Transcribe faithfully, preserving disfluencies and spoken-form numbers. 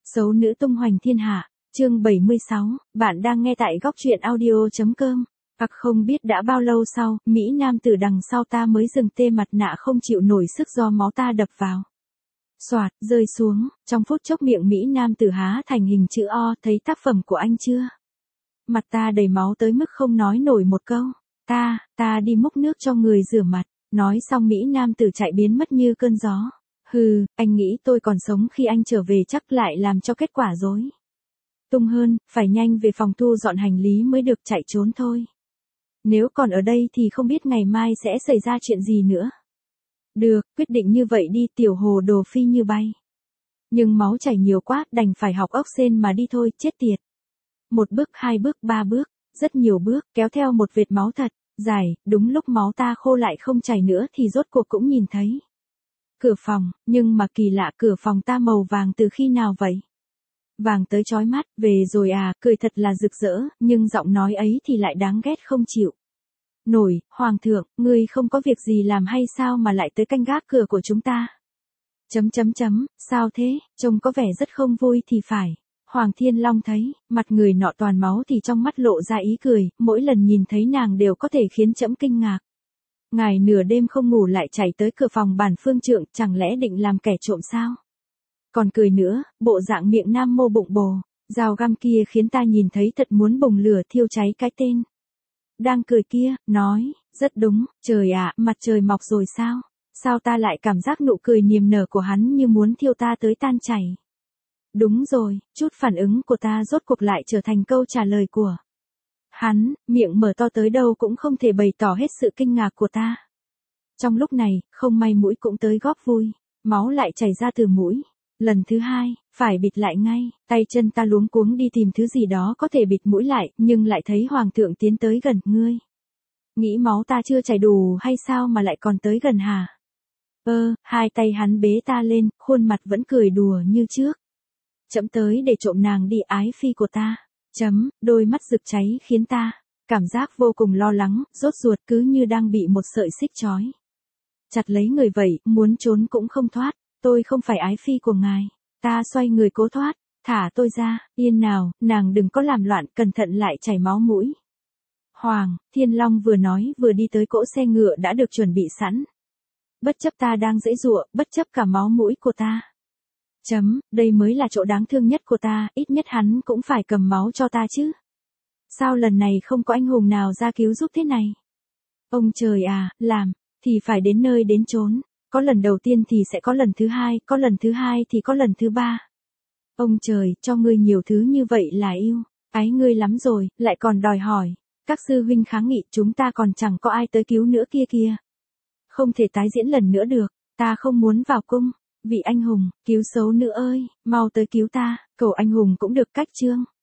Xấu nữ tung hoành thiên hạ, chương bảy mươi sáu, bạn đang nghe tại góc truyện audio.com. Ặc không biết đã bao lâu sau, Mỹ nam tử đằng sau ta mới dừng tê mặt nạ không chịu nổi sức do máu ta đập vào. Soạt, rơi xuống, trong phút chốc miệng Mỹ nam tử há thành hình chữ O, thấy tác phẩm của anh chưa? Mặt ta đầy máu tới mức không nói nổi một câu. Ta, ta đi múc nước cho người rửa mặt. Nói xong Mỹ nam tử chạy biến mất như cơn gió. Hừ, anh nghĩ tôi còn sống khi anh trở về chắc lại làm cho kết quả rối tung hơn, phải nhanh về phòng thu dọn hành lý mới được, chạy trốn thôi. Nếu còn ở đây thì không biết ngày mai sẽ xảy ra chuyện gì nữa. Được, quyết định như vậy đi, tiểu hồ đồ phi như bay. Nhưng máu chảy nhiều quá, đành phải học ốc sên mà đi thôi, chết tiệt. Một bước, hai bước, ba bước, rất nhiều bước, kéo theo một vệt máu thật dài, đúng lúc máu ta khô lại không chảy nữa thì rốt cuộc cũng nhìn thấy cửa phòng, nhưng mà kỳ lạ, cửa phòng ta màu vàng từ khi nào vậy? Vàng tới chói mắt, về rồi à, cười thật là rực rỡ, nhưng giọng nói ấy thì lại đáng ghét không chịu nổi. Hoàng thượng, ngươi không có việc gì làm hay sao mà lại tới canh gác cửa của chúng ta? Chấm chấm chấm, sao thế, trông có vẻ rất không vui thì phải. Hoàng Thiên Long thấy, mặt người nọ toàn máu thì trong mắt lộ ra ý cười, mỗi lần nhìn thấy nàng đều có thể khiến trẫm kinh ngạc. Ngài nửa đêm không ngủ lại chạy tới cửa phòng bản phương trượng, chẳng lẽ định làm kẻ trộm sao? Còn cười nữa, bộ dạng miệng nam mô bụng bồ, dao găm kia khiến ta nhìn thấy thật muốn bùng lửa thiêu cháy cái tên đang cười kia, nói, rất đúng, trời ạ, mặt trời mọc rồi sao? Sao ta lại cảm giác nụ cười niềm nở của hắn như muốn thiêu ta tới tan chảy? Đúng rồi, chút phản ứng của ta rốt cuộc lại trở thành câu trả lời của hắn, miệng mở to tới đâu cũng không thể bày tỏ hết sự kinh ngạc của ta. Trong lúc này, không may mũi cũng tới góp vui, máu lại chảy ra từ mũi. Lần thứ hai, phải bịt lại ngay, tay chân ta luống cuống đi tìm thứ gì đó có thể bịt mũi lại, nhưng lại thấy hoàng thượng tiến tới gần. Ngươi nghĩ máu ta chưa chảy đủ hay sao mà lại còn tới gần hả? Ơ, hai tay hắn bế ta lên, khuôn mặt vẫn cười đùa như trước. Chậm tới để trộm nàng đi, ái phi của ta. Chấm, đôi mắt rực cháy khiến ta cảm giác vô cùng lo lắng, rốt ruột, cứ như đang bị một sợi xích trói chặt lấy người vậy, muốn trốn cũng không thoát. Tôi không phải ái phi của ngài. Ta xoay người cố thoát, thả tôi ra, yên nào, nàng đừng có làm loạn, cẩn thận lại chảy máu mũi. Hoàng Thiên Long vừa nói vừa đi tới cỗ xe ngựa đã được chuẩn bị sẵn. Bất chấp ta đang giãy giụa, bất chấp cả máu mũi của ta. Chấm, đây mới là chỗ đáng thương nhất của ta, ít nhất hắn cũng phải cầm máu cho ta chứ. Sao lần này không có anh hùng nào ra cứu giúp thế này? Ông trời à, làm thì phải đến nơi đến chốn. Có lần đầu tiên thì sẽ có lần thứ hai, có lần thứ hai thì có lần thứ ba. Ông trời, cho ngươi nhiều thứ như vậy là yêu ái ngươi lắm rồi, lại còn đòi hỏi các sư huynh kháng nghị, chúng ta còn chẳng có ai tới cứu nữa kia kìa. Không thể tái diễn lần nữa được, ta không muốn vào cung. Vị anh hùng, cứu xấu nữ ơi, mau tới cứu ta, cầu anh hùng cũng được cách chương.